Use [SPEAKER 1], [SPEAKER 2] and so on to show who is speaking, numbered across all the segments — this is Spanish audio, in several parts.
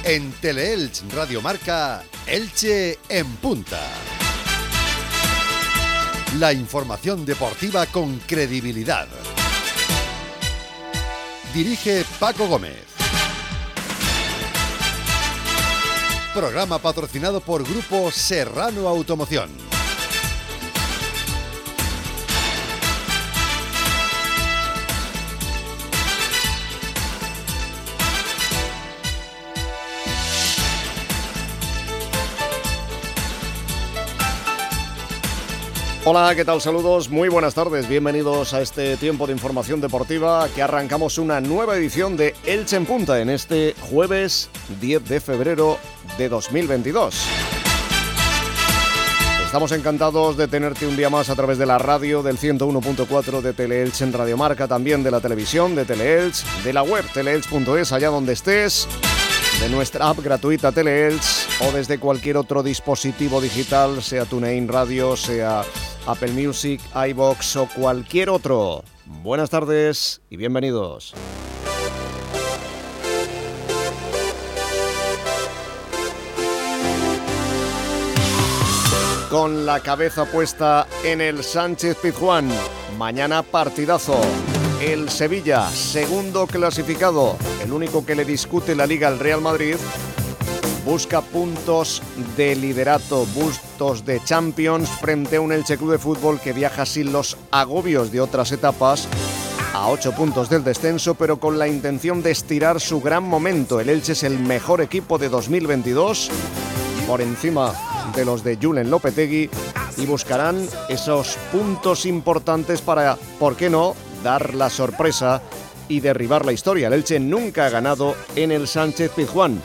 [SPEAKER 1] En Teleelch Radio Marca, Elche en punta. La información deportiva con credibilidad. Dirige Paco Gómez. Programa patrocinado por Grupo Serrano Automoción.
[SPEAKER 2] Hola, ¿qué tal? Saludos, muy buenas tardes, bienvenidos a este tiempo de información deportiva que arrancamos una nueva edición de Elche en Punta en este jueves 10 de febrero de 2022. Estamos encantados de tenerte un día más a través de la radio del 101.4 de Teleelch en Radio Marca, también de la televisión de Teleelch, de la web teleelch.es, allá donde estés, de nuestra app gratuita Teleelch o desde cualquier otro dispositivo digital, sea TuneIn Radio, sea Apple Music, iVoox o cualquier otro. Buenas tardes y bienvenidos. Con la cabeza puesta en el Sánchez Pizjuán, mañana partidazo. El Sevilla, segundo clasificado, el único que le discute la Liga al Real Madrid, busca puntos de liderato, puntos de Champions frente a un Elche Club de Fútbol que viaja sin los agobios de otras etapas, a 8 puntos del descenso, pero con la intención de estirar su gran momento. El Elche es el mejor equipo de 2022, por encima de los de Julen Lopetegui, y buscarán esos puntos importantes para, ¿por qué no?, dar la sorpresa y derribar la historia. El Elche nunca ha ganado en el Sánchez Pizjuán.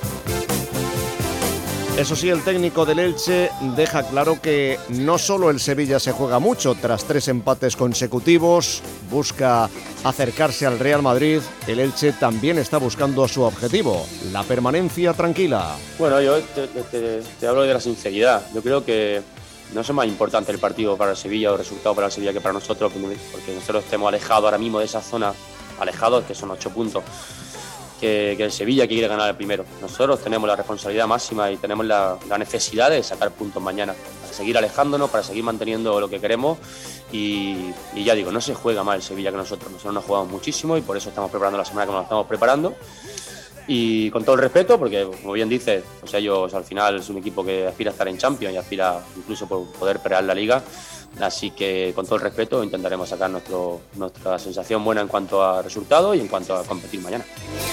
[SPEAKER 2] Eso sí, el técnico del Elche deja claro que no solo el Sevilla se juega mucho. Tras 3 empates consecutivos, busca acercarse al Real Madrid. El Elche también está buscando su objetivo, la permanencia tranquila.
[SPEAKER 3] Bueno, yo te hablo de la sinceridad. Yo creo que no es más importante el partido para el Sevilla o el resultado para el Sevilla que para nosotros, porque nosotros estemos alejados ahora mismo de esa zona, alejados, que son 8 puntos. Que el Sevilla quiere ganar el primero. Nosotros tenemos la responsabilidad máxima y tenemos la necesidad de sacar puntos mañana, para seguir alejándonos, para seguir manteniendo lo que queremos y ya digo, no se juega más el Sevilla que nosotros nos jugamos muchísimo y por eso estamos preparando la semana como nos estamos preparando y con todo el respeto, porque como bien dices, pues ellos al final es un equipo que aspira a estar en Champions y aspira incluso por poder pelear la Liga. Así que con todo el respeto intentaremos sacar nuestra sensación buena en cuanto a resultados y en cuanto a competir mañana.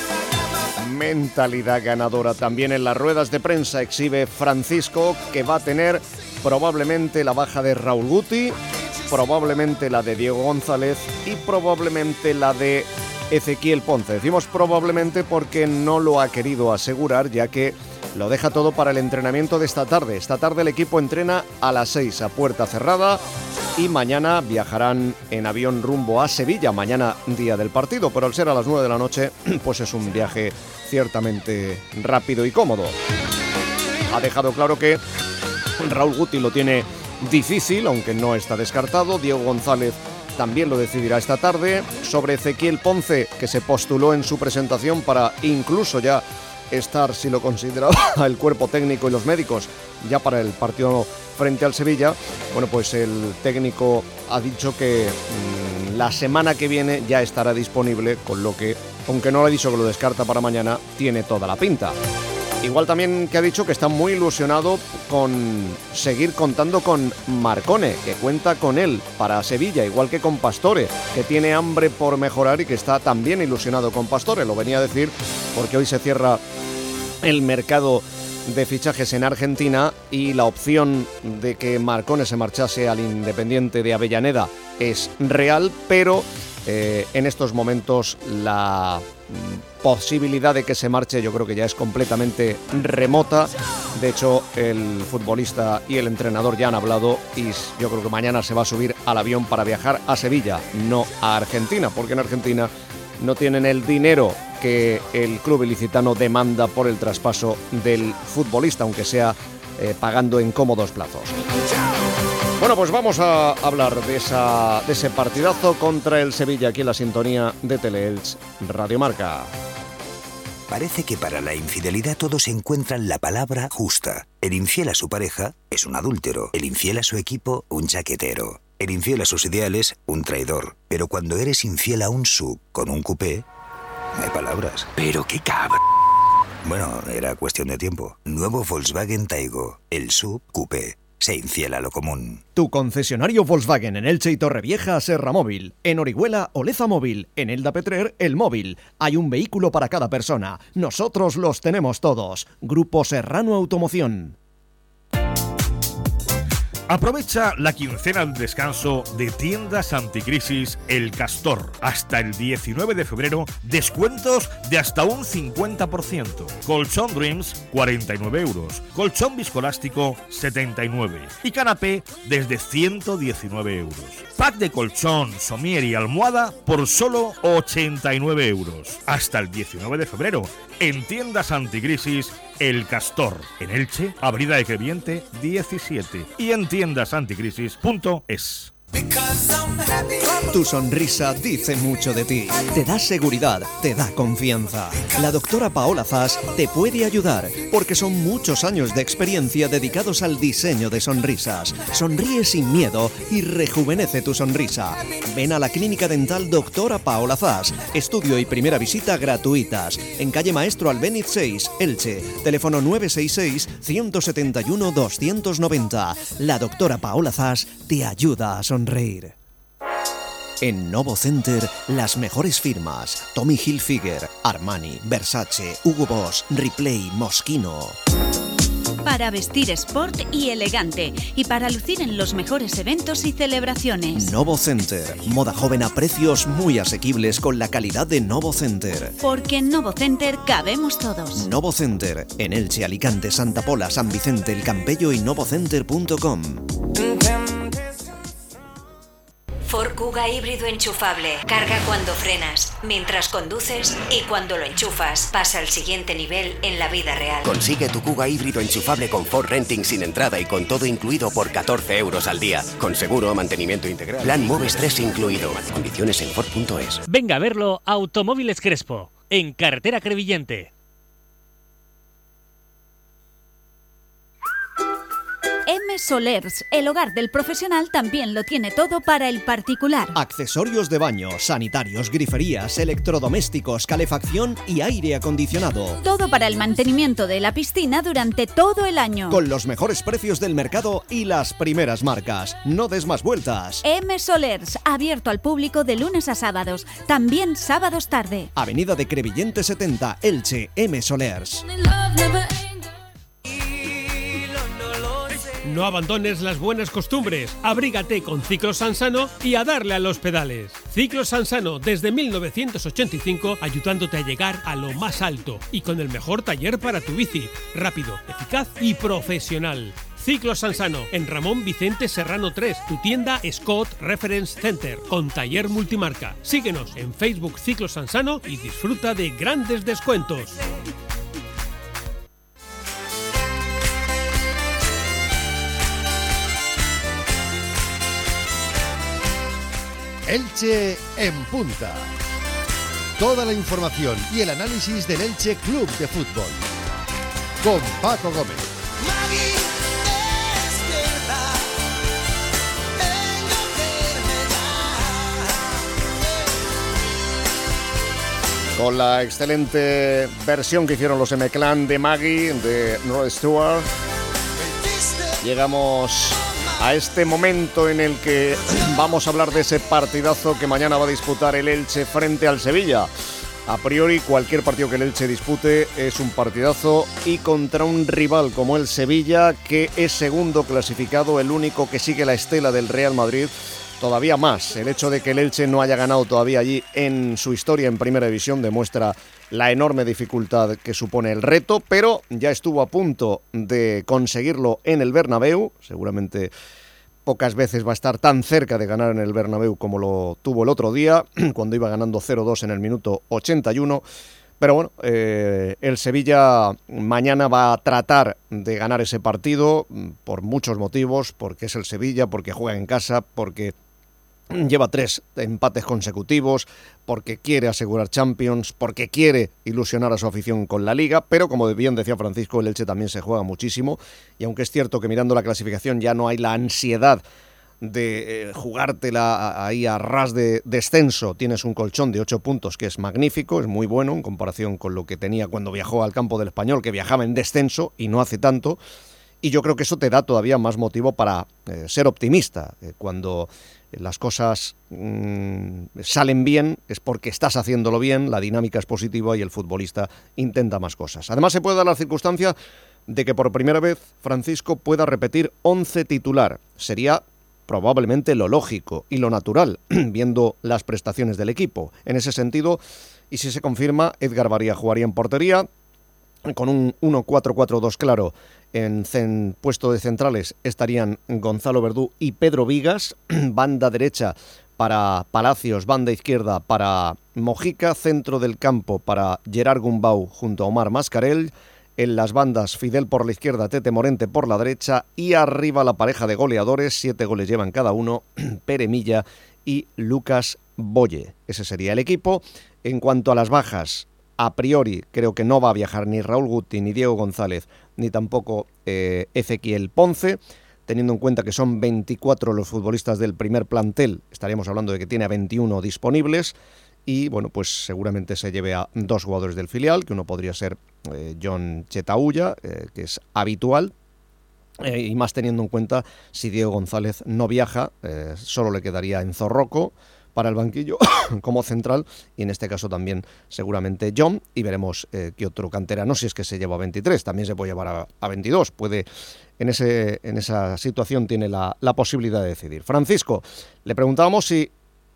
[SPEAKER 2] Mentalidad ganadora también en las ruedas de prensa exhibe Francisco, que va a tener probablemente la baja de Raúl Guti, probablemente la de Diego González y probablemente la de Ezequiel Ponce. Decimos probablemente porque no lo ha querido asegurar, ya que lo deja todo para el entrenamiento de esta tarde. Esta tarde el equipo entrena a las 6 a puerta cerrada y mañana viajarán en avión rumbo a Sevilla, mañana día del partido, pero al ser a las 9 de la noche, pues es un viaje ciertamente rápido y cómodo. Ha dejado claro que Raúl Guti lo tiene difícil, aunque no está descartado. Diego González también lo decidirá esta tarde. Sobre Ezequiel Ponce, que se postuló en su presentación para incluso ya estar, si lo consideraba el cuerpo técnico y los médicos, ya para el partido frente al Sevilla. Bueno, pues el técnico ha dicho que la semana que viene ya estará disponible, con lo que, aunque no le ha dicho que lo descarta para mañana, tiene toda la pinta. Igual también que ha dicho que está muy ilusionado con seguir contando con Marcone, que cuenta con él para Sevilla, igual que con Pastore, que tiene hambre por mejorar y que está también ilusionado con Pastore. Lo venía a decir porque hoy se cierra el mercado de fichajes en Argentina y la opción de que Marcone se marchase al Independiente de Avellaneda es real, pero en estos momentos la posibilidad de que se marche yo creo que ya es completamente remota. De hecho, el futbolista y el entrenador ya han hablado y yo creo que mañana se va a subir al avión para viajar a Sevilla, no a Argentina, porque en Argentina no tienen el dinero que el club ilicitano demanda por el traspaso del futbolista, aunque sea pagando en cómodos plazos. Bueno, pues vamos a hablar de ese partidazo contra el Sevilla aquí en la sintonía de Teleelch Radio Marca.
[SPEAKER 4] Parece que para la infidelidad todos encuentran la palabra justa. El infiel a su pareja es un adúltero. El infiel a su equipo, un chaquetero. El infiel a sus ideales, un traidor. Pero cuando eres infiel a un sub con un coupé, no hay palabras.
[SPEAKER 5] Pero qué cabrón.
[SPEAKER 4] Bueno, era cuestión de tiempo. Nuevo Volkswagen Taigo. El sub coupé. Se infiel a lo común.
[SPEAKER 2] Tu concesionario Volkswagen en Elche y Torrevieja, Serra Móvil. En Orihuela, Oleza Móvil. En Elda Petrer, El Móvil. Hay un vehículo para cada persona. Nosotros los tenemos todos. Grupo Serrano Automoción.
[SPEAKER 6] Aprovecha la quincena de descanso de Tiendas Anticrisis El Castor. Hasta el 19 de febrero, descuentos de hasta un 50%. Colchón Dreams, 49 euros. Colchón viscoelástico, 79. Y canapé desde 119 euros. Pack de colchón, somier y almohada por solo 89 euros. Hasta el 19 de febrero, en Tiendas Anticrisis El Castor. En Elche, Avenida de Crevillente 17. Y en tiendasanticrisis.es.
[SPEAKER 2] Tu sonrisa dice mucho de ti. Te da seguridad, te da confianza. La doctora Paola Zas te puede ayudar porque son muchos años de experiencia dedicados al diseño de sonrisas. Sonríe sin miedo y rejuvenece tu sonrisa. Ven a la Clínica Dental Doctora Paola Zas. Estudio y primera visita gratuitas. En calle Maestro Albéniz 6, Elche. Teléfono 966-171-290. La doctora Paola Zas te ayuda a sonreír. En Novo Center, las mejores firmas: Tommy Hilfiger, Armani, Versace, Hugo Boss, Ripley, Moschino.
[SPEAKER 7] Para vestir sport y elegante y para lucir en los mejores eventos y celebraciones.
[SPEAKER 2] Novo Center, moda joven a precios muy asequibles con la calidad de Novo Center.
[SPEAKER 7] Porque en Novo Center cabemos todos.
[SPEAKER 2] Novo Center, en Elche, Alicante, Santa Pola, San Vicente, El Campello y novocenter.com.
[SPEAKER 8] Ford Kuga híbrido enchufable. Carga cuando frenas, mientras conduces y cuando lo enchufas. Pasa al siguiente nivel en la vida real.
[SPEAKER 5] Consigue tu Kuga híbrido enchufable con Ford Renting sin entrada y con todo incluido por 14 euros al día. Con seguro, mantenimiento integral. Plan Moves 3 incluido. Condiciones en Ford.es.
[SPEAKER 9] Venga a verlo a Automóviles Crespo, en Carretera Crevillente.
[SPEAKER 7] M Solers, el hogar del profesional, también lo tiene todo para el particular.
[SPEAKER 2] Accesorios de baño, sanitarios, griferías, electrodomésticos, calefacción y aire acondicionado.
[SPEAKER 7] Todo para el mantenimiento de la piscina durante todo el año.
[SPEAKER 2] Con los mejores precios del mercado y las primeras marcas. No des más vueltas.
[SPEAKER 7] M Solers, abierto al público de lunes a sábados, también sábados tarde.
[SPEAKER 2] Avenida de Crevillente 70, Elche, M Solers.
[SPEAKER 10] No abandones las buenas costumbres. Abrígate con Ciclos Sansano y a darle a los pedales. Ciclos Sansano desde 1985 ayudándote a llegar a lo más alto y con el mejor taller para tu bici. Rápido, eficaz y profesional. Ciclos Sansano en Ramón Vicente Serrano 3, tu tienda Scott Reference Center con taller multimarca. Síguenos en Facebook Ciclos Sansano y disfruta de grandes descuentos.
[SPEAKER 1] Elche en punta. Toda la información y el análisis del Elche Club de Fútbol. Con Paco Gómez.
[SPEAKER 2] Con la excelente versión que hicieron los M-Clan de Maggie, de Rod Stewart, llegamos a este momento en el que vamos a hablar de ese partidazo que mañana va a disputar el Elche frente al Sevilla. A priori, cualquier partido que el Elche dispute es un partidazo y contra un rival como el Sevilla, que es segundo clasificado, el único que sigue la estela del Real Madrid. Todavía más, el hecho de que el Elche no haya ganado todavía allí en su historia en Primera División demuestra la enorme dificultad que supone el reto, pero ya estuvo a punto de conseguirlo en el Bernabéu. Seguramente pocas veces va a estar tan cerca de ganar en el Bernabéu como lo tuvo el otro día, cuando iba ganando 0-2 en el minuto 81. Pero bueno, el Sevilla mañana va a tratar de ganar ese partido por muchos motivos, porque es el Sevilla, porque juega en casa, porque lleva 3 empates consecutivos, porque quiere asegurar Champions, porque quiere ilusionar a su afición con la Liga, pero como bien decía Francisco, el Elche también se juega muchísimo, y aunque es cierto que mirando la clasificación ya no hay la ansiedad de jugártela ahí a ras de descenso, tienes un colchón de 8 puntos que es magnífico, es muy bueno en comparación con lo que tenía cuando viajó al campo del Español, que viajaba en descenso y no hace tanto, y yo creo que eso te da todavía más motivo para ser optimista. Cuando las cosas salen bien es porque estás haciéndolo bien, la dinámica es positiva y el futbolista intenta más cosas. Además se puede dar la circunstancia de que por primera vez Francisco pueda repetir 11 titular. Sería probablemente lo lógico y lo natural, viendo las prestaciones del equipo. En ese sentido, y si se confirma, Edgar Varía jugaría en portería, con un 1-4-4-2 claro. En puesto de centrales estarían Gonzalo Verdú y Pedro Vigas, banda derecha para Palacios, banda izquierda para Mojica, centro del campo para Gerard Gumbau junto a Omar Mascarell, en las bandas Fidel por la izquierda, Tete Morente por la derecha, y arriba la pareja de goleadores, 7 goles llevan cada uno, Pere Milla y Lucas Boye. Ese sería el equipo. En cuanto a las bajas, a priori creo que no va a viajar ni Raúl Guti, ni Diego González, ni tampoco Ezequiel Ponce, teniendo en cuenta que son 24 los futbolistas del primer plantel, estaríamos hablando de que tiene a 21 disponibles, y bueno, pues seguramente se lleve a 2 jugadores del filial, que uno podría ser John Chetaulla, que es habitual, y más teniendo en cuenta si Diego González no viaja, solo le quedaría Enzo Rocco para el banquillo como central, y en este caso también seguramente John, y veremos qué otro canterano, si es que se lleva a 23, también se puede llevar a 22, puede, en esa situación tiene la posibilidad de decidir. Francisco, le preguntábamos si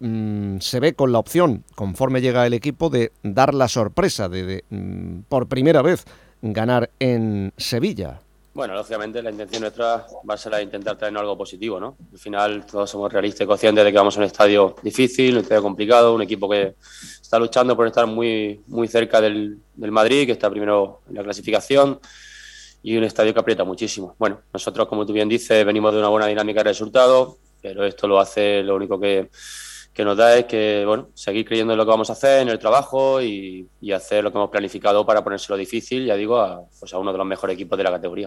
[SPEAKER 2] se ve con la opción, conforme llega el equipo, de dar la sorpresa de por primera vez ganar en Sevilla.
[SPEAKER 3] Bueno, lógicamente la intención nuestra va a ser la de intentar traernos algo positivo, ¿no? Al final todos somos realistas y conscientes de que vamos a un estadio difícil, un estadio complicado, un equipo que está luchando por estar muy, muy cerca del Madrid, que está primero en la clasificación, y un estadio que aprieta muchísimo. Bueno, nosotros, como tú bien dices, venimos de una buena dinámica de resultados, pero esto lo único que nos da es que, bueno, seguir creyendo en lo que vamos a hacer, en el trabajo, y hacer lo que hemos planificado para ponérselo difícil, ya digo, a uno de los mejores equipos de la categoría.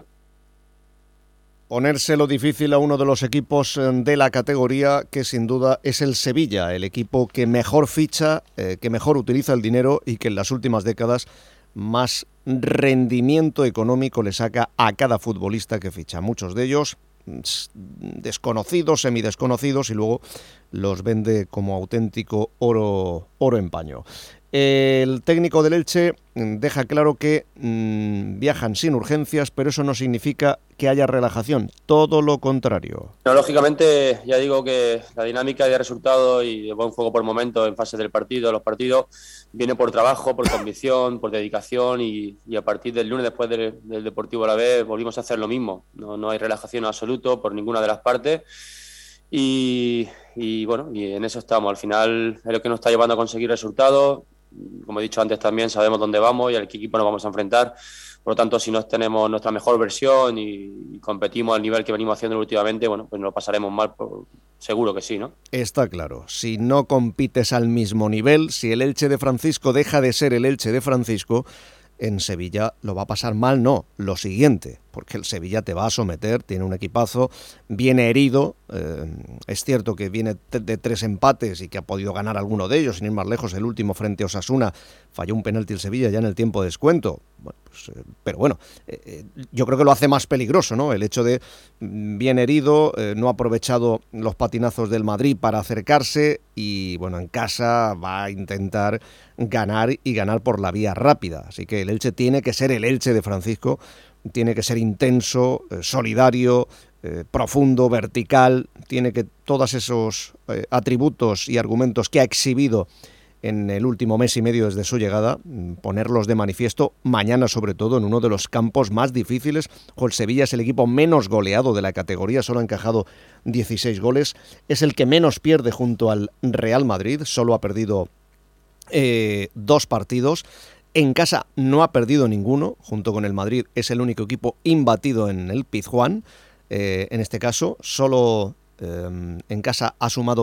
[SPEAKER 2] Ponérselo difícil a uno de los equipos de la categoría, que sin duda es el Sevilla, el equipo que mejor ficha, que mejor utiliza el dinero y que en las últimas décadas más rendimiento económico le saca a cada futbolista que ficha. Muchos de ellos desconocidos, semidesconocidos, y luego los vende como auténtico oro en paño. El técnico del Elche deja claro que viajan sin urgencias, pero eso no significa que haya relajación, todo lo contrario.
[SPEAKER 3] No, lógicamente, ya digo que la dinámica de resultados y de buen juego por momentos en fase del partido, los partidos, viene por trabajo, por convicción, por dedicación, y a partir del lunes, después del Deportivo Alavés, volvimos a hacer lo mismo. No hay relajación en absoluto por ninguna de las partes. Y bueno, y en eso estamos. Al final es lo que nos está llevando a conseguir resultados. Como he dicho antes, también sabemos dónde vamos y al qué equipo nos vamos a enfrentar. Por lo tanto, si no tenemos nuestra mejor versión y competimos al nivel que venimos haciendo últimamente, bueno, pues nos lo pasaremos mal, seguro que sí, ¿no?
[SPEAKER 2] Está claro. Si no compites al mismo nivel, si el Elche de Francisco deja de ser el Elche de Francisco, en Sevilla lo va a pasar mal, no, lo siguiente, porque el Sevilla te va a someter, tiene un equipazo, viene herido, es cierto que viene de 3 empates y que ha podido ganar alguno de ellos, sin ir más lejos, el último frente a Osasuna, falló un penalti el Sevilla ya en el tiempo de descuento, bueno, pues, pero bueno, yo creo que lo hace más peligroso, ¿no? El hecho de bien herido, no ha aprovechado los patinazos del Madrid para acercarse, y bueno, en casa va a intentar ganar, y ganar por la vía rápida, así que el Elche tiene que ser el Elche de Francisco, tiene que ser intenso, solidario, profundo, vertical, tiene que todos esos atributos y argumentos que ha exhibido en el último mes y medio desde su llegada, ponerlos de manifiesto mañana, sobre todo en uno de los campos más difíciles. El Sevilla es el equipo menos goleado de la categoría, solo ha encajado 16 goles, es el que menos pierde junto al Real Madrid, solo ha perdido 2 partidos, en casa no ha perdido ninguno, junto con el Madrid es el único equipo imbatido en el Pizjuán, en este caso solo en casa ha sumado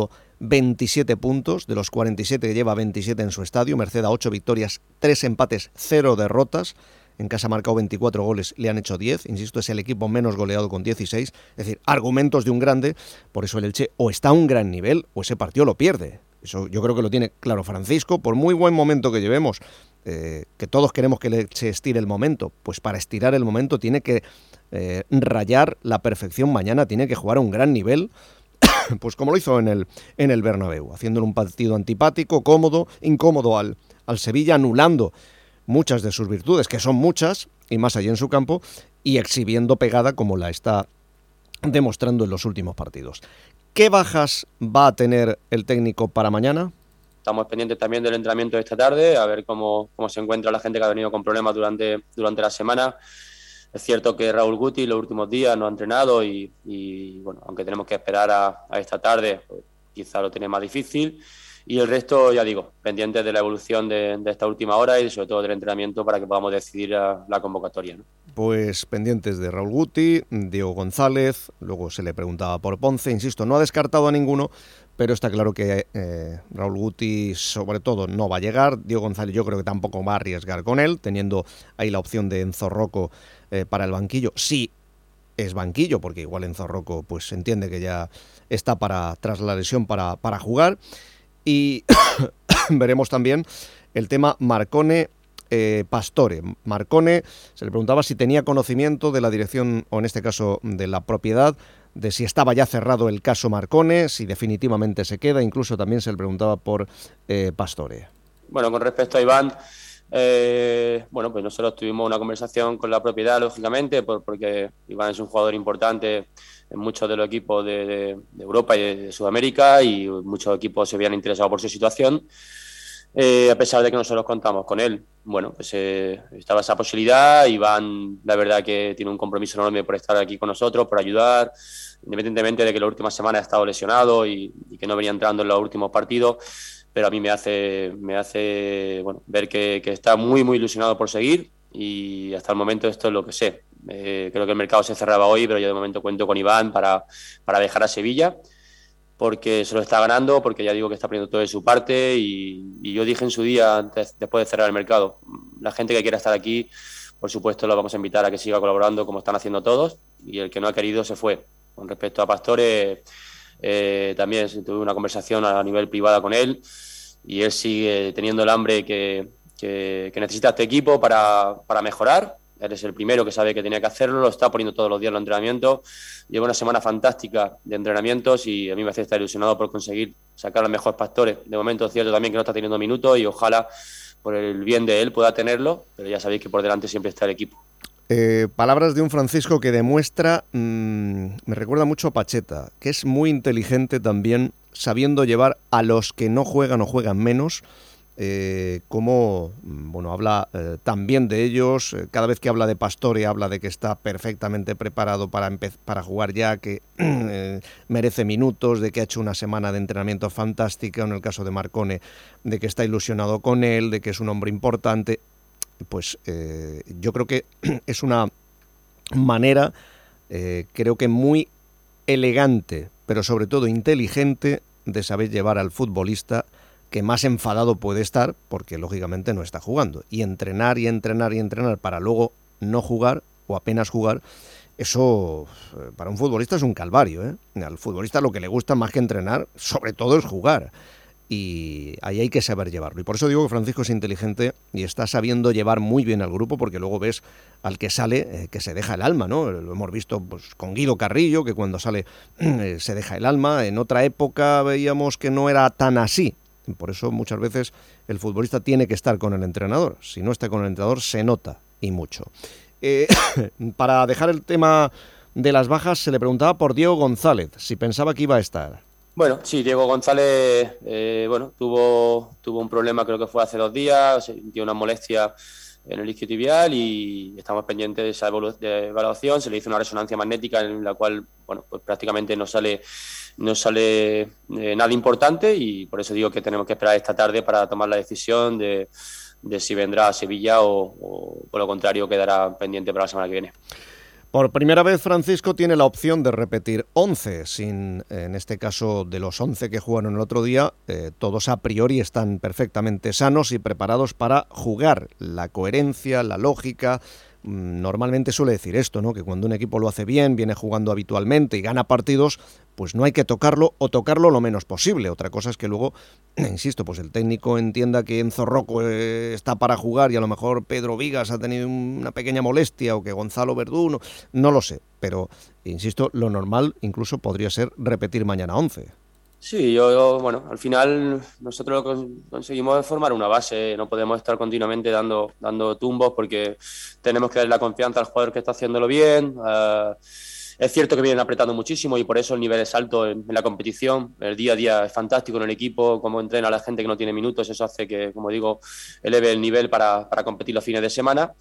[SPEAKER 2] 27 puntos, de los 47 que lleva 27 en su estadio, merced a 8 victorias, 3 empates, 0 derrotas. En casa ha marcado 24 goles, le han hecho 10. Insisto, es el equipo menos goleado con 16. Es decir, argumentos de un grande. Por eso el Elche o está a un gran nivel o ese partido lo pierde. Eso yo creo que lo tiene claro Francisco. Por muy buen momento que llevemos, que todos queremos que el Elche estire el momento, pues para estirar el momento tiene que rayar la perfección mañana. Tiene que jugar a un gran nivel, pues como lo hizo en el Bernabéu, haciéndole un partido antipático, cómodo, incómodo al Sevilla, anulando muchas de sus virtudes, que son muchas, y más allá en su campo, y exhibiendo pegada como la está demostrando en los últimos partidos. ¿Qué bajas va a tener el técnico para mañana?
[SPEAKER 3] Estamos pendientes también del entrenamiento de esta tarde, a ver cómo se encuentra la gente que ha venido con problemas durante la semana. Es cierto que Raúl Guti los últimos días no ha entrenado y bueno, aunque tenemos que esperar a esta tarde, pues, quizá lo tiene más difícil. Y el resto, ya digo, pendientes de la evolución de esta última hora y sobre todo del entrenamiento para que podamos decidir la convocatoria, ¿no?
[SPEAKER 2] Pues pendientes de Raúl Guti, Diego González, luego se le preguntaba por Ponce, insisto, no ha descartado a ninguno, pero está claro que Raúl Guti sobre todo no va a llegar. Diego González yo creo que tampoco va a arriesgar con él, teniendo ahí la opción de Enzo Rocco para el banquillo. Sí, es banquillo, porque igual Enzo Rocco pues entiende que ya está tras la lesión para jugar. Y veremos también el tema Marcone Pastore. Marcone se le preguntaba si tenía conocimiento de la dirección, o en este caso de la propiedad, de si estaba ya cerrado el caso Marcone, si definitivamente se queda. Incluso también se le preguntaba por Pastore.
[SPEAKER 3] Bueno, con respecto a Iván, bueno, pues nosotros tuvimos una conversación con la propiedad, lógicamente, porque Iván es un jugador importante en muchos de los equipos de Europa y de Sudamérica, y muchos equipos se habían interesado por su situación, a pesar de que nosotros contamos con él. Bueno, pues estaba esa posibilidad. Iván, la verdad que tiene un compromiso enorme por estar aquí con nosotros, por ayudar, independientemente de que la última semana ha estado lesionado y que no venía entrando en los últimos partidos, pero a mí me hace bueno, ver que está muy, muy ilusionado por seguir, y hasta el momento esto es lo que sé. Creo que el mercado se cerraba hoy, pero yo de momento cuento con Iván para dejar a Sevilla, porque se lo está ganando, porque ya digo que está poniendo todo de su parte, y yo dije en su día, después de cerrar el mercado, la gente que quiera estar aquí, por supuesto lo vamos a invitar a que siga colaborando como están haciendo todos, y el que no ha querido se fue. Con respecto a Pastore, también tuve una conversación a nivel privada con él, y él sigue teniendo el hambre que necesita este equipo para mejorar. Él es el primero que sabe que tenía que hacerlo, lo está poniendo todos los días en los entrenamientos. Lleva una semana fantástica de entrenamientos y a mí me hace estar ilusionado por conseguir sacar a los mejores Pastores. De momento es cierto también que no está teniendo minutos, y ojalá por el bien de él pueda tenerlo, pero ya sabéis que por delante siempre está el equipo.
[SPEAKER 2] Palabras de un Francisco que demuestra, me recuerda mucho a Pacheta, que es muy inteligente también, sabiendo llevar a los que no juegan o juegan menos, como bueno, habla también de ellos. Cada vez que habla de Pastore habla de que está perfectamente preparado para jugar ya, que merece minutos, de que ha hecho una semana de entrenamiento fantástica, en el caso de Marcone, de que está ilusionado con él, de que es un hombre importante. Pues yo creo que es una manera, creo que muy elegante, pero sobre todo inteligente, de saber llevar al futbolista que más enfadado puede estar, porque lógicamente no está jugando. Y entrenar y entrenar y entrenar para luego no jugar o apenas jugar, eso para un futbolista es un calvario, ¿eh? Al futbolista lo que le gusta más que entrenar, sobre todo, es jugar. Y ahí hay que saber llevarlo. Y por eso digo que Francisco es inteligente y está sabiendo llevar muy bien al grupo, porque luego ves al que sale que se deja el alma, ¿no? Lo hemos visto pues, con Guido Carrillo, que cuando sale se deja el alma. En otra época veíamos que no era tan así. Por eso muchas veces el futbolista tiene que estar con el entrenador. Si no está con el entrenador se nota, y mucho. Para dejar el tema de las bajas, se le preguntaba por Diego González, si pensaba que iba a estar.
[SPEAKER 3] Bueno, sí, Diego González bueno, tuvo un problema, creo que fue hace 2 días, sintió una molestia en el isquiotibial y estamos pendientes de esa evaluación. Se le hizo una resonancia magnética en la cual, bueno, pues prácticamente no sale nada importante, y por eso digo que tenemos que esperar esta tarde para tomar la decisión de si vendrá a Sevilla o por lo contrario quedará pendiente para la semana que viene.
[SPEAKER 2] Por primera vez Francisco tiene la opción de repetir 11, en este caso de los 11 que jugaron el otro día, todos a priori están perfectamente sanos y preparados para jugar. La coherencia, la lógica, normalmente suele decir esto, ¿no? Que cuando un equipo lo hace bien, viene jugando habitualmente y gana partidos, pues no hay que tocarlo o tocarlo lo menos posible. Otra cosa es que luego, insisto, pues el técnico entienda que Enzo Rocco está para jugar y a lo mejor Pedro Vigas ha tenido una pequeña molestia o que Gonzalo Verdú, no lo sé. Pero, insisto, lo normal incluso podría ser repetir mañana 11.
[SPEAKER 3] Sí, bueno, al final nosotros lo que conseguimos es formar una base, no podemos estar continuamente dando tumbos porque tenemos que dar la confianza al jugador que está haciéndolo bien. Es cierto que vienen apretando muchísimo y por eso el nivel es alto en la competición. El día a día es fantástico en el equipo, cómo entrena la gente que no tiene minutos, eso hace que, como digo, eleve el nivel para competir los fines de semana.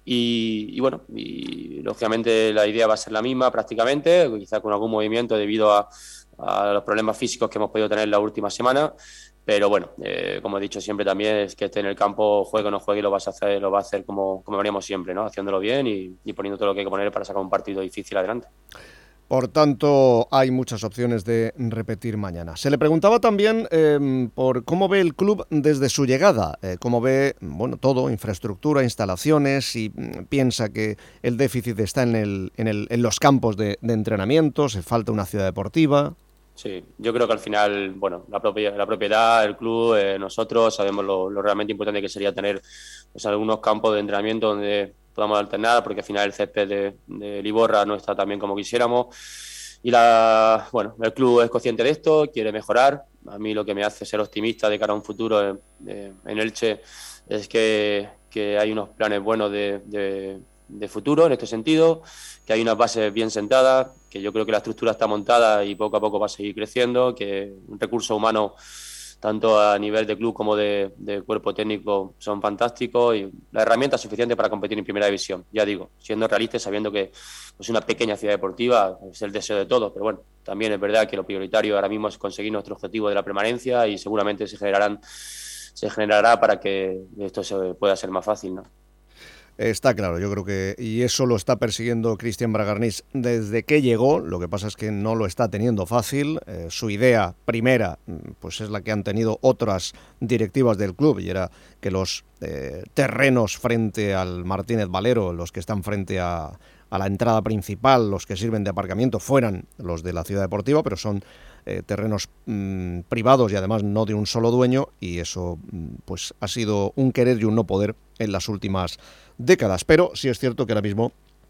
[SPEAKER 3] Y bueno, y lógicamente la idea va a ser la misma prácticamente, quizá con algún movimiento debido a los problemas físicos que hemos podido tener la última semana, pero bueno, como he dicho siempre también, es que esté en el campo, juegue o no juegue, lo va a hacer como veníamos siempre, ¿no? Haciéndolo bien y poniendo todo lo que hay que poner para sacar un partido difícil adelante.
[SPEAKER 2] Por tanto, hay muchas opciones de repetir mañana. Se le preguntaba también por cómo ve el club desde su llegada, cómo ve, bueno, todo, infraestructura, instalaciones, si piensa que el déficit está en los campos de entrenamiento, se falta una ciudad deportiva.
[SPEAKER 3] Sí, yo creo que al final, bueno, la propiedad, el club, nosotros sabemos lo realmente importante que sería tener pues, algunos campos de entrenamiento donde podamos alternar, porque al final el césped de Liborra no está tan bien como quisiéramos. Y el club es consciente de esto, quiere mejorar. A mí lo que me hace ser optimista de cara a un futuro en Elche es que hay unos planes buenos de futuro en este sentido, que hay unas bases bien sentadas, que yo creo que la estructura está montada y poco a poco va a seguir creciendo, que un recurso humano tanto a nivel de club como de cuerpo técnico son fantásticos y la herramienta es suficiente para competir en primera división. Ya digo, siendo realistas, sabiendo que es una pequeña ciudad deportiva, es el deseo de todos, pero bueno, también es verdad que lo prioritario ahora mismo es conseguir nuestro objetivo de la permanencia y seguramente se generará para que esto se pueda ser más fácil, ¿no?
[SPEAKER 2] Está claro, yo creo que, y eso lo está persiguiendo Cristian Bragarnich desde que llegó, lo que pasa es que no lo está teniendo fácil, su idea primera pues es la que han tenido otras directivas del club y era que los terrenos frente al Martínez Valero, los que están frente a la entrada principal, los que sirven de aparcamiento, fueran los de la ciudad deportiva, pero son terrenos privados y además no de un solo dueño y eso pues ha sido un querer y un no poder en las últimas décadas, pero sí es cierto que ahora mismo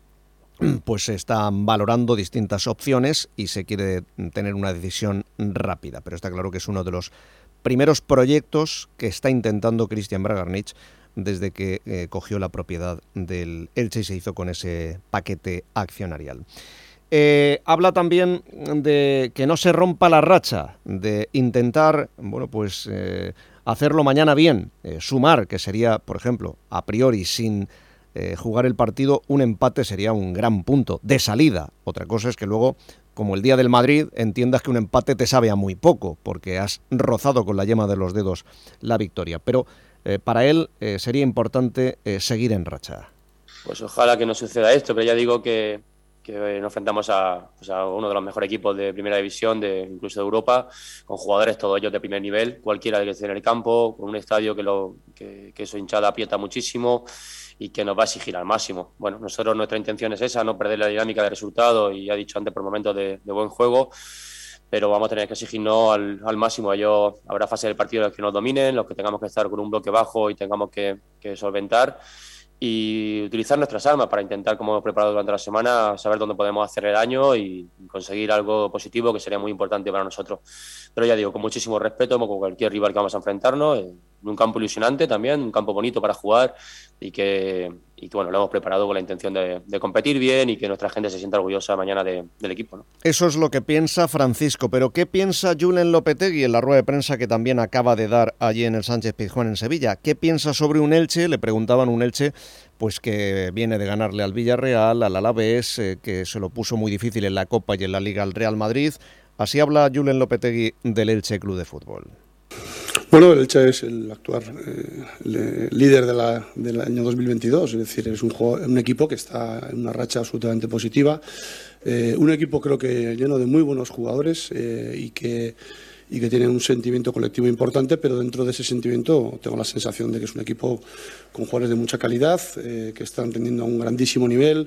[SPEAKER 2] pues se están valorando distintas opciones y se quiere tener una decisión rápida, pero está claro que es uno de los primeros proyectos que está intentando Cristian Bragarnich desde que cogió la propiedad del Elche y se hizo con ese paquete accionarial. Habla también de que no se rompa la racha, de intentar, bueno, pues hacerlo mañana bien, sumar, que sería, por ejemplo, a priori sin jugar el partido, un empate sería un gran punto de salida. Otra cosa es que luego, como el día del Madrid, entiendas que un empate te sabe a muy poco, porque has rozado con la yema de los dedos la victoria. Pero para él sería importante seguir en racha.
[SPEAKER 3] Pues ojalá que no suceda esto, pero ya digo que nos enfrentamos a uno de los mejores equipos de primera división, incluso de Europa, con jugadores todos ellos de primer nivel, cualquiera que esté en el campo, con un estadio que su hinchada aprieta muchísimo y que nos va a exigir al máximo. Bueno, nuestra intención es esa, no perder la dinámica de resultado y ya he dicho antes por momentos de buen juego, pero vamos a tener que exigirnos al máximo. Habrá fases del partido en las que nos dominen, los que tengamos que estar con un bloque bajo y tengamos que solventar y utilizar nuestras armas para intentar, como hemos preparado durante la semana, saber dónde podemos hacer el daño y conseguir algo positivo que sería muy importante para nosotros. Pero ya digo, con muchísimo respeto, como cualquier rival que vamos a enfrentarnos, en un campo ilusionante también, un campo bonito para jugar y que bueno, lo hemos preparado con la intención de competir bien y que nuestra gente se sienta orgullosa mañana del equipo, ¿no?
[SPEAKER 2] Eso es lo que piensa Francisco, pero ¿qué piensa Julen Lopetegui en la rueda de prensa que también acaba de dar allí en el Sánchez-Pizjuán en Sevilla? ¿Qué piensa sobre un Elche? Le preguntaban un Elche pues que viene de ganarle al Villarreal, al Alavés, que se lo puso muy difícil en la Copa y en la Liga al Real Madrid. Así habla Julen Lopetegui del Elche Club de Fútbol.
[SPEAKER 11] Bueno, el Elche es el actual líder del año 2022, es decir, es un equipo que está en una racha absolutamente positiva, un equipo creo que lleno de muy buenos jugadores y que tiene un sentimiento colectivo importante, pero dentro de ese sentimiento tengo la sensación de que es un equipo con jugadores de mucha calidad, que están rindiendo a un grandísimo nivel.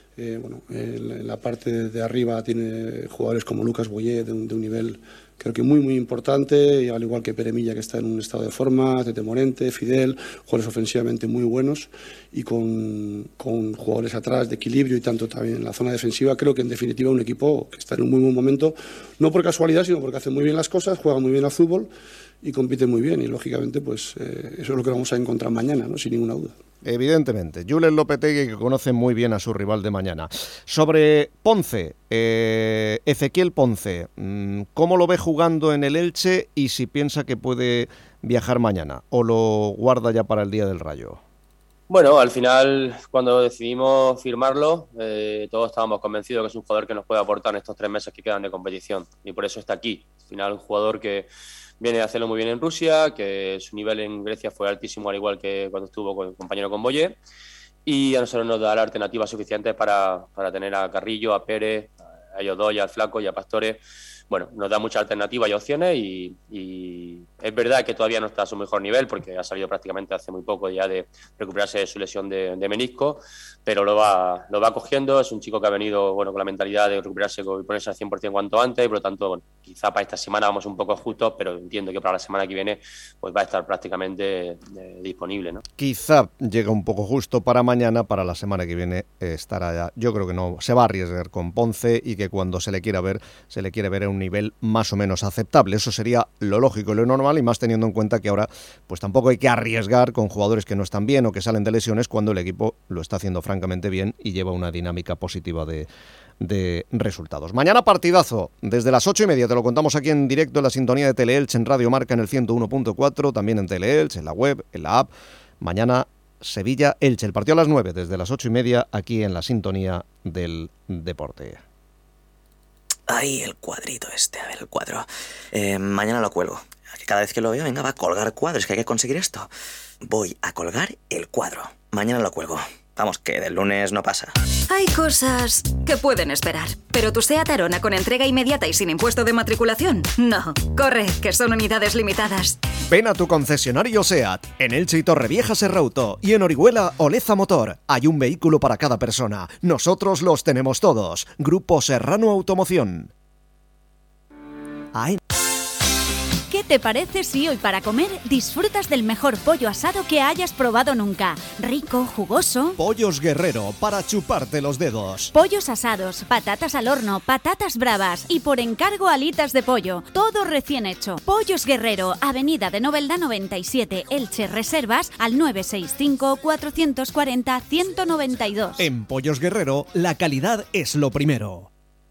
[SPEAKER 11] En la parte de arriba tiene jugadores como Lucas Boyé de un nivel creo que muy muy importante, y al igual que Pere Milla, que está en un estado de forma, Tete Morente, Fidel, jugadores ofensivamente muy buenos y con jugadores atrás de equilibrio y tanto también en la zona defensiva. Creo que en definitiva un equipo que está en un muy buen momento, no por casualidad, sino porque hace muy bien las cosas, juega muy bien al fútbol y compite muy bien, y lógicamente pues eso es lo que vamos a encontrar mañana, ¿no? Sin ninguna duda.
[SPEAKER 2] Evidentemente, Julen Lopetegui, que conoce muy bien a su rival de mañana. Sobre Ponce, Ezequiel Ponce, ¿cómo lo ve jugando en el Elche y si piensa que puede viajar mañana o lo guarda ya para el día del Rayo?
[SPEAKER 3] Bueno, al final, cuando decidimos firmarlo, todos estábamos convencidos que es un jugador que nos puede aportar en estos 3 meses que quedan de competición, y por eso está aquí. Al final, un jugador que viene a hacerlo muy bien en Rusia, que su nivel en Grecia fue altísimo, al igual que cuando estuvo con el compañero con Boyé, y a nosotros nos da la alternativa suficiente para tener a Carrillo, a Pérez, a ellos dos, y al Flaco y a Pastore. Bueno, nos da mucha alternativa y opciones, y es verdad que todavía no está a su mejor nivel porque ha salido prácticamente hace muy poco ya de recuperarse de su lesión de menisco, pero lo va cogiendo. Es un chico que ha venido con la mentalidad de recuperarse y ponerse al 100% cuanto antes, y por lo tanto quizá para esta semana vamos un poco justos, pero entiendo que para la semana que viene pues va a estar prácticamente disponible, ¿no?
[SPEAKER 2] Quizá llega un poco justo para mañana, para la semana que viene estará ya. Yo creo que no se va a arriesgar con Ponce, y que cuando se le quiera ver en un nivel más o menos aceptable. Eso sería lo lógico y lo normal, y más teniendo en cuenta que ahora pues tampoco hay que arriesgar con jugadores que no están bien o que salen de lesiones, cuando el equipo lo está haciendo francamente bien y lleva una dinámica positiva de resultados. Mañana partidazo, desde las 8:30, te lo contamos aquí en directo en la sintonía de Teleelch, en Radio Marca en el 101.4, también en Teleelch, en la web, en la app. Mañana Sevilla-Elche, el partido a las 9, desde las 8:30, aquí en la sintonía del deporte.
[SPEAKER 12] Ahí el cuadrito a ver el cuadro. Mañana lo cuelgo. Cada vez que lo veo, venga, va a colgar cuadros, que hay que conseguir esto. Voy a colgar el cuadro. Mañana lo cuelgo. Vamos, que del lunes no pasa.
[SPEAKER 8] Hay cosas que pueden esperar, pero tu SEAT Arona con entrega inmediata y sin impuesto de matriculación, no. Corre, que son unidades limitadas.
[SPEAKER 2] Ven a tu concesionario SEAT, en Elche y Torrevieja Serrauto, y en Orihuela Oleza Motor. Hay un vehículo para cada persona. Nosotros los tenemos todos. Grupo Serrano Automoción.
[SPEAKER 7] ¿Qué te parece si hoy para comer disfrutas del mejor pollo asado que hayas probado nunca? Rico, jugoso.
[SPEAKER 2] Pollos Guerrero, para chuparte los dedos.
[SPEAKER 7] Pollos asados, patatas al horno, patatas bravas y por encargo alitas de pollo. Todo recién hecho. Pollos Guerrero, Avenida de Novelda 97, Elche. Reservas al 965 440 192.
[SPEAKER 2] En Pollos Guerrero, la calidad es lo primero.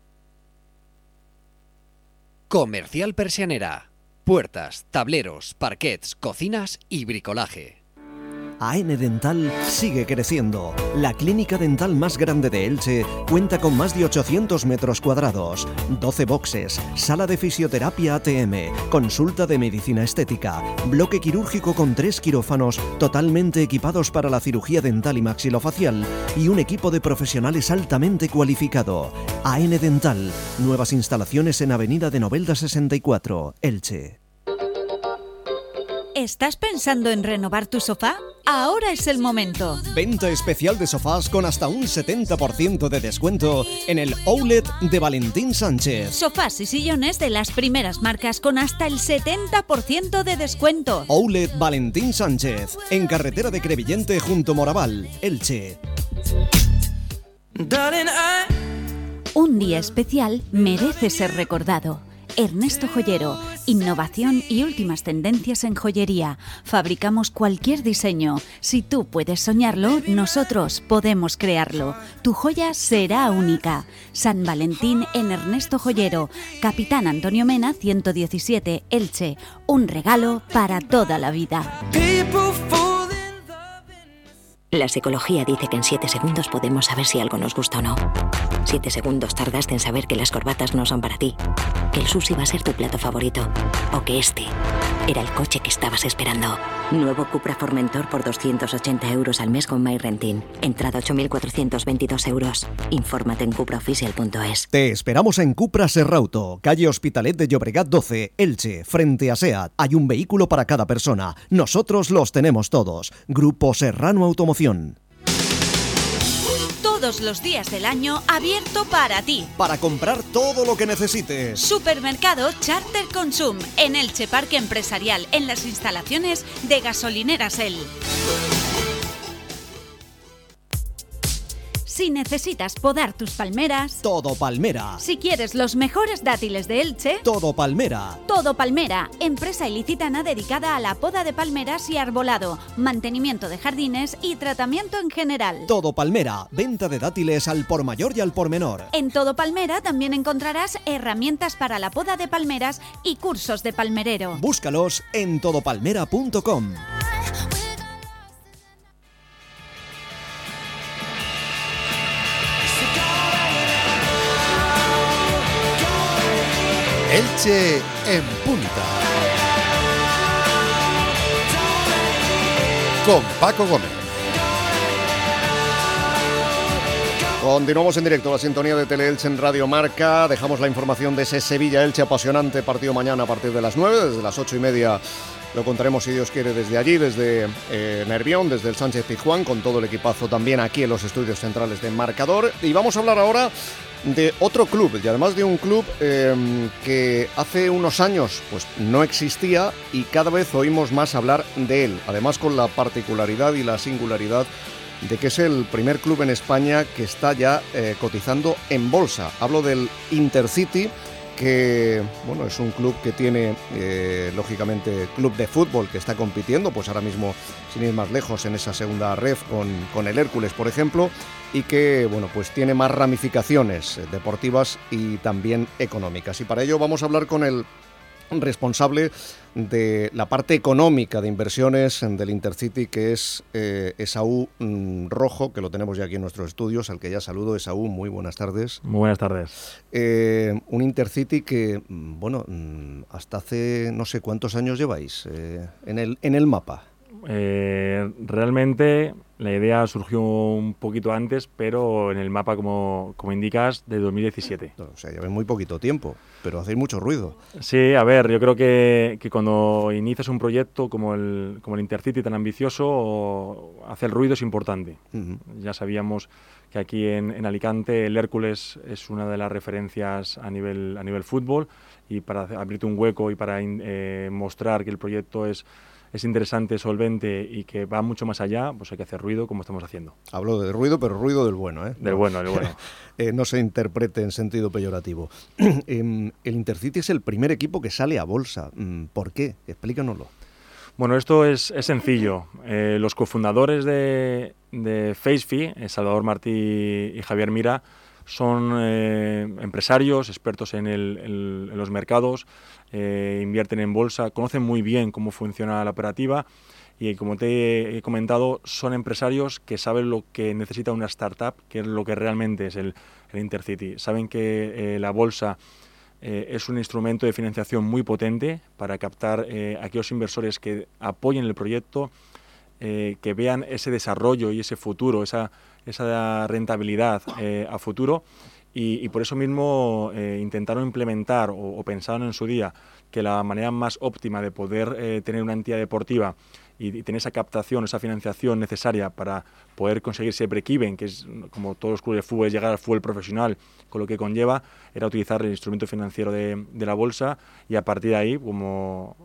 [SPEAKER 13] Comercial Persianera. Puertas, tableros, parquets, cocinas y bricolaje.
[SPEAKER 2] AN Dental sigue creciendo. La clínica dental más grande de Elche cuenta con más de 800 metros cuadrados, 12 boxes, sala de fisioterapia ATM, consulta de medicina estética, bloque quirúrgico con 3 quirófanos totalmente equipados para la cirugía dental y maxilofacial, y un equipo de profesionales altamente cualificado. AN Dental, nuevas instalaciones en Avenida de Novelda 64, Elche.
[SPEAKER 7] ¿Estás pensando en renovar tu sofá? Ahora es el momento.
[SPEAKER 2] Venta especial de sofás con hasta un 70% de descuento en el Outlet de Valentín Sánchez.
[SPEAKER 7] Sofás y sillones de las primeras marcas con hasta el 70% de descuento.
[SPEAKER 2] Outlet Valentín Sánchez, en carretera de Crevillente junto a Moraval, Elche.
[SPEAKER 7] Un día especial merece ser recordado. Ernesto Joyero, innovación y últimas tendencias en joyería. Fabricamos cualquier diseño. Si tú puedes soñarlo, nosotros podemos crearlo. Tu joya será única. San Valentín en Ernesto Joyero. Capitán Antonio Mena, 117, Elche. Un regalo para toda la vida.
[SPEAKER 14] La psicología dice que en 7 segundos podemos saber si algo nos gusta o no. 7 segundos tardaste en saber que las corbatas no son para ti, que el sushi va a ser tu plato favorito, o que este era el coche que estabas esperando. Nuevo Cupra Formentor por 280 € al mes con MyRenting. Entrada 8.422 €. Infórmate en cupraofficial.es.
[SPEAKER 2] Te esperamos en Cupra Serrauto, calle Hospitalet de Llobregat 12, Elche, frente a SEAT. Hay un vehículo para cada persona. Nosotros los tenemos todos. Grupo Serrano Automoción.
[SPEAKER 7] Todos los días del año abierto para ti.
[SPEAKER 2] Para comprar todo lo que necesites.
[SPEAKER 7] Supermercado Charter Consum en Elche Parque Empresarial, en las instalaciones de Gasolineras El. Si necesitas podar tus palmeras,
[SPEAKER 2] Todo Palmera.
[SPEAKER 7] si quieres los mejores dátiles de Elche,
[SPEAKER 2] Todo Palmera.
[SPEAKER 7] Todo Palmera, empresa ilicitana dedicada a la poda de palmeras y arbolado, mantenimiento de jardines y tratamiento en general.
[SPEAKER 2] Todo Palmera. Venta de dátiles al por mayor y al por menor.
[SPEAKER 7] En Todo Palmera también encontrarás herramientas para la poda de palmeras y cursos de palmerero.
[SPEAKER 2] Búscalos en todopalmera.com.
[SPEAKER 1] Elche en punta. Con Paco Gómez.
[SPEAKER 2] Continuamos en directo, la sintonía de Teleelche en Radio Marca. Dejamos la información de ese Sevilla-Elche apasionante partido mañana a partir de las 9, desde las 8:30. Lo contaremos, si Dios quiere, desde allí, desde Nervión, desde el Sánchez Pizjuán, con todo el equipazo también aquí en los estudios centrales de Marcador. Y vamos a hablar ahora de otro club, y además de un club que hace unos años pues no existía y cada vez oímos más hablar de él. Además, con la particularidad y la singularidad de que es el primer club en España que está ya cotizando en bolsa. Hablo del Intercity, que bueno, es un club que tiene lógicamente club de fútbol que está compitiendo, pues ahora mismo, sin ir más lejos, en esa segunda ref con el Hércules, por ejemplo, y que bueno, pues tiene más ramificaciones deportivas y también económicas. Y para ello vamos a hablar con el responsable de la parte económica de inversiones del Intercity, que es Esaú Rojo, que lo tenemos ya aquí en nuestros estudios, al que ya saludo. Esaú, muy buenas tardes.
[SPEAKER 15] Muy buenas tardes.
[SPEAKER 2] Un Intercity que, bueno, hasta hace no sé cuántos años lleváis en el mapa.
[SPEAKER 15] Realmente la idea surgió un poquito antes, pero en el mapa, como indicas, de 2017.
[SPEAKER 2] O sea, lleva muy poquito tiempo, pero hacéis mucho ruido.
[SPEAKER 15] Sí, a ver, yo creo que cuando inicias un proyecto como el Intercity tan ambicioso, hacer ruido es importante. Uh-huh. Ya sabíamos que aquí en Alicante el Hércules es una de las referencias a nivel fútbol, y para abrirte un hueco y para mostrar que el proyecto es interesante, solvente y que va mucho más allá, pues hay que hacer ruido como estamos haciendo.
[SPEAKER 2] Hablo de ruido, pero ruido del bueno, ¿eh?
[SPEAKER 15] Del bueno.
[SPEAKER 2] No se interprete en sentido peyorativo. El Intercity es el primer equipo que sale a bolsa. ¿Por qué? Explícanoslo.
[SPEAKER 15] Bueno, esto es sencillo. Los cofundadores de FaceFi, Salvador Martí y Javier Mira, son empresarios, expertos en los mercados, invierten en bolsa, conocen muy bien cómo funciona la operativa y, como te he comentado, son empresarios que saben lo que necesita una startup, que es lo que realmente es el Intercity. Saben que la bolsa es un instrumento de financiación muy potente para captar a aquellos inversores que apoyen el proyecto, que vean ese desarrollo y ese futuro, esa rentabilidad a futuro, y por eso mismo intentaron implementar o pensaron en su día que la manera más óptima de poder tener una entidad deportiva y tener esa captación, esa financiación necesaria para poder conseguir ese break-even, que es, como todos los clubes de fútbol, llegar al fútbol profesional con lo que conlleva, era utilizar el instrumento financiero de la bolsa, y a partir de ahí, como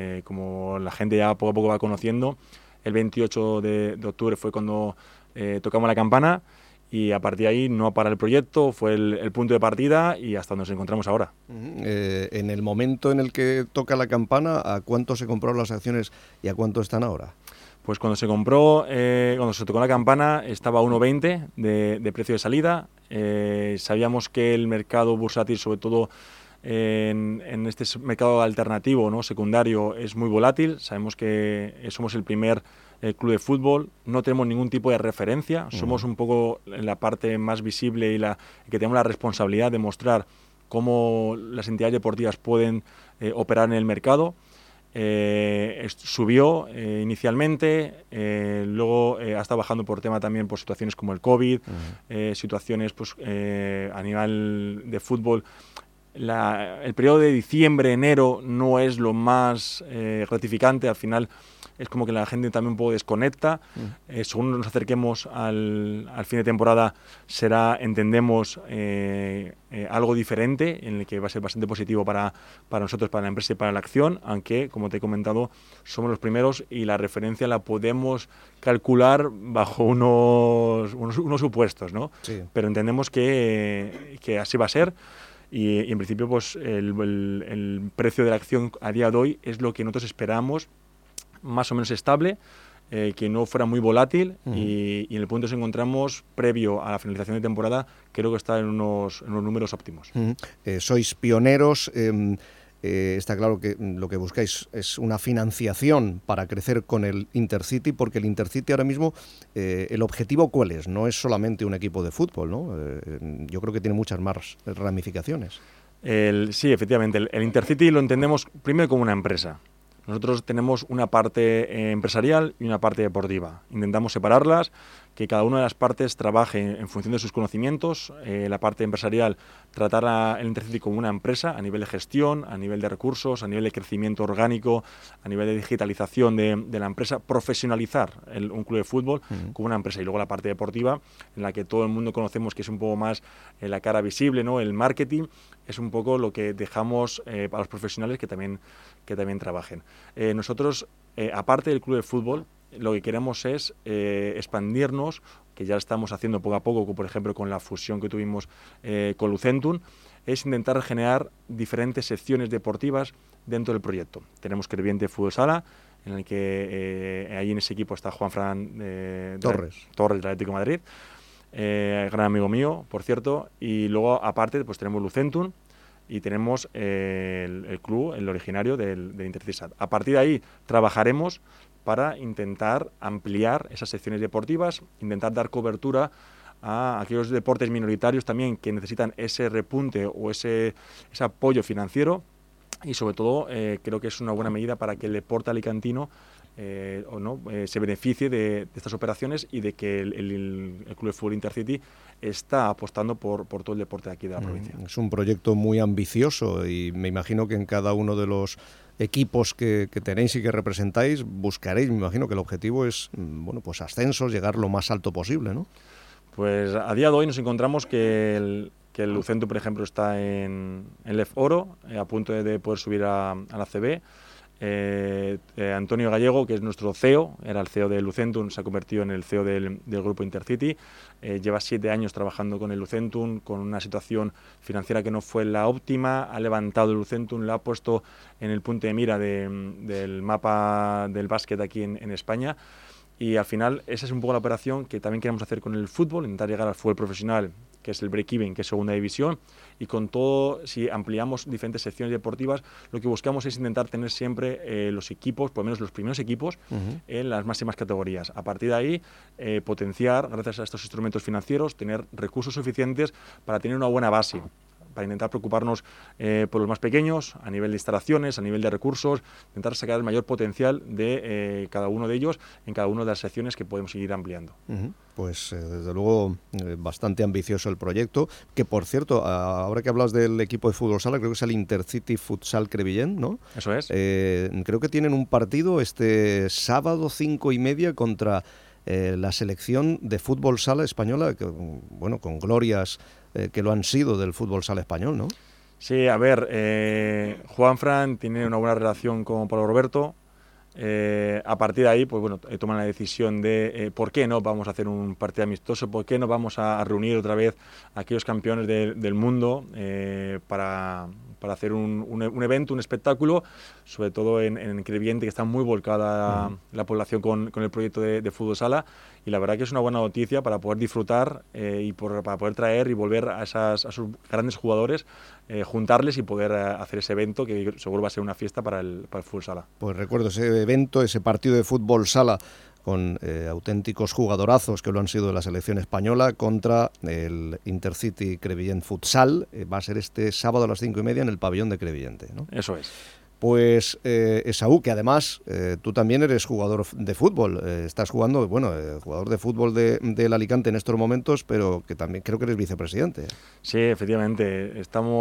[SPEAKER 15] la gente ya poco a poco va conociendo, el 28 de octubre fue cuando tocamos la campana, y a partir de ahí no para el proyecto, fue el punto de partida y hasta donde nos encontramos ahora.
[SPEAKER 2] En el momento en el que toca la campana, ¿a cuánto se compraron las acciones y a cuánto están ahora?
[SPEAKER 15] Pues cuando se compró, cuando se tocó la campana, estaba a 1,20 de precio de salida. Sabíamos que el mercado bursátil, sobre todo en este mercado alternativo, ¿no?, secundario, es muy volátil. Sabemos que somos el primer club de fútbol, no tenemos ningún tipo de referencia, somos un poco la parte más visible y que tenemos la responsabilidad de mostrar cómo las entidades deportivas pueden operar en el mercado. Subió inicialmente, luego ha estado bajando por tema también por situaciones como el COVID, situaciones pues, a nivel de fútbol. El periodo de diciembre, enero no es lo más gratificante, al final es como que la gente también un poco desconecta. Según nos acerquemos al fin de temporada será, entendemos, algo diferente, en el que va a ser bastante positivo para nosotros, para la empresa y para la acción, aunque, como te he comentado, somos los primeros y la referencia la podemos calcular bajo unos supuestos, ¿no? Sí. Pero entendemos que así va a ser. Y en principio pues el precio de la acción a día de hoy es lo que nosotros esperamos, más o menos estable, que no fuera muy volátil y en el punto que nos encontramos previo a la finalización de temporada creo que está en unos números óptimos.
[SPEAKER 2] Sois pioneros. Está claro que lo que buscáis es una financiación para crecer con el Intercity, porque el Intercity ahora mismo, el objetivo ¿cuál es? No es solamente un equipo de fútbol, ¿no? Yo creo que tiene muchas más ramificaciones.
[SPEAKER 15] Sí, efectivamente. El Intercity lo entendemos primero como una empresa. Nosotros tenemos una parte empresarial y una parte deportiva. Intentamos separarlas, que cada una de las partes trabaje en función de sus conocimientos. La parte empresarial, tratar el Intercity como una empresa a nivel de gestión, a nivel de recursos, a nivel de crecimiento orgánico, a nivel de digitalización de la empresa, profesionalizar un club de fútbol como una empresa. Y luego la parte deportiva, en la que todo el mundo conocemos que es un poco más la cara visible, ¿no? El marketing es un poco lo que dejamos para los profesionales que también trabajen. Nosotros, aparte del club de fútbol, lo que queremos es expandirnos, que ya estamos haciendo poco a poco, por ejemplo con la fusión que tuvimos con Lucentum, es intentar generar diferentes secciones deportivas dentro del proyecto. Tenemos Crevillente Fútbol Sala, en el que ahí en ese equipo está Juanfran Torres del Atlético de Madrid, gran amigo mío, por cierto, y luego aparte pues tenemos Lucentum, y tenemos el club, el originario del Intercity. A partir de ahí trabajaremos para intentar ampliar esas secciones deportivas, intentar dar cobertura a aquellos deportes minoritarios también que necesitan ese repunte o ese apoyo financiero, y sobre todo creo que es una buena medida para que el deporte alicantino se beneficie de estas operaciones y de que el Club de Fútbol Intercity está apostando por todo el deporte de aquí de la provincia.
[SPEAKER 2] Es un proyecto muy ambicioso y me imagino que en cada uno de los equipos que tenéis y que representáis buscaréis, me imagino que el objetivo es pues ascensos, llegar lo más alto posible, ¿no?
[SPEAKER 15] Pues a día de hoy nos encontramos que el Lucentum, por ejemplo, está en Lef Oro, a punto de poder subir a la CB. Antonio Gallego, que es nuestro CEO, era el CEO de Lucentum, se ha convertido en el CEO del grupo Intercity. Lleva 7 años trabajando con el Lucentum, con una situación financiera que no fue la óptima. Ha levantado el Lucentum, lo ha puesto en el punto de mira del mapa del básquet aquí en España. Y al final esa es un poco la operación que también queremos hacer con el fútbol, intentar llegar al fútbol profesional, que es el break-even, que es segunda división, y con todo, si ampliamos diferentes secciones deportivas, lo que buscamos es intentar tener siempre los equipos, por lo menos los primeros equipos, en las máximas categorías. A partir de ahí, potenciar, gracias a estos instrumentos financieros, tener recursos suficientes para tener una buena base, para intentar preocuparnos por los más pequeños, a nivel de instalaciones, a nivel de recursos, intentar sacar el mayor potencial de cada uno de ellos en cada una de las secciones que podemos seguir ampliando.
[SPEAKER 2] Pues desde luego bastante ambicioso el proyecto, que por cierto, ahora que hablas del equipo de fútbol sala, creo que es el Intercity Futsal Crevillent, ¿no?
[SPEAKER 15] Eso es.
[SPEAKER 2] Creo que tienen un partido este sábado 5:30 contra la selección de fútbol sala española, que, con glorias que lo han sido del fútbol sala español, ¿no?
[SPEAKER 15] Sí, a ver, Juanfran tiene una buena relación con Pablo Roberto. A partir de ahí, pues toman la decisión de por qué no vamos a hacer un partido amistoso, por qué no vamos a reunir otra vez a aquellos campeones del mundo para hacer un evento, un espectáculo, sobre todo en Crevillente, que está muy volcada la población con el proyecto de fútbol sala, y la verdad que es una buena noticia para poder disfrutar y para poder traer y volver a esos grandes jugadores, juntarles y poder hacer ese evento que seguro va a ser una fiesta para el fútbol sala.
[SPEAKER 2] Pues recuerdo ese evento, ese partido de fútbol sala con auténticos jugadorazos que lo han sido de la selección española, contra el Intercity Crevillent Futsal. Va a ser este sábado a las 5:30 en el pabellón de Crevillente, ¿no?
[SPEAKER 15] Eso es.
[SPEAKER 2] Pues Esaú, que además tú también eres jugador de fútbol, estás jugando, jugador de fútbol del Alicante en estos momentos, pero que también creo que eres vicepresidente.
[SPEAKER 15] Sí, efectivamente.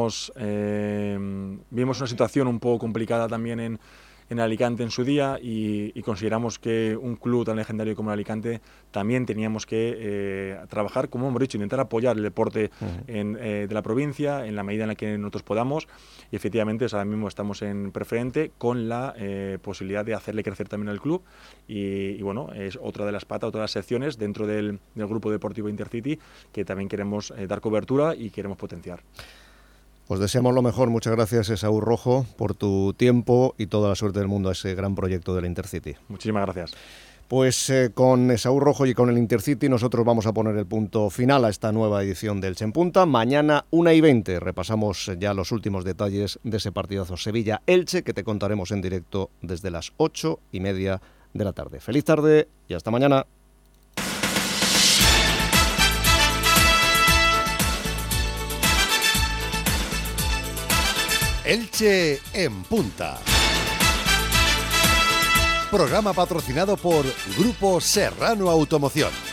[SPEAKER 15] Vimos una situación un poco complicada también en Alicante en su día y consideramos que un club tan legendario como el Alicante también teníamos que trabajar, como hemos dicho, intentar apoyar el deporte de la provincia en la medida en la que nosotros podamos, y efectivamente ahora mismo estamos en preferente con la posibilidad de hacerle crecer también al club y bueno, es otra de las patas, otra de las secciones dentro del grupo deportivo Intercity que también queremos dar cobertura y queremos potenciar.
[SPEAKER 2] Os deseamos lo mejor. Muchas gracias, Esaú Rojo, por tu tiempo y toda la suerte del mundo a ese gran proyecto del Intercity.
[SPEAKER 15] Muchísimas gracias.
[SPEAKER 2] Pues con Esaú Rojo y con el Intercity nosotros vamos a poner el punto final a esta nueva edición del Elche en Punta. Mañana 1:20 repasamos ya los últimos detalles de ese partidazo Sevilla-Elche que te contaremos en directo desde las 8:30 de la tarde. Feliz tarde y hasta mañana.
[SPEAKER 1] Elche en Punta. Programa patrocinado por Grupo Serrano Automoción.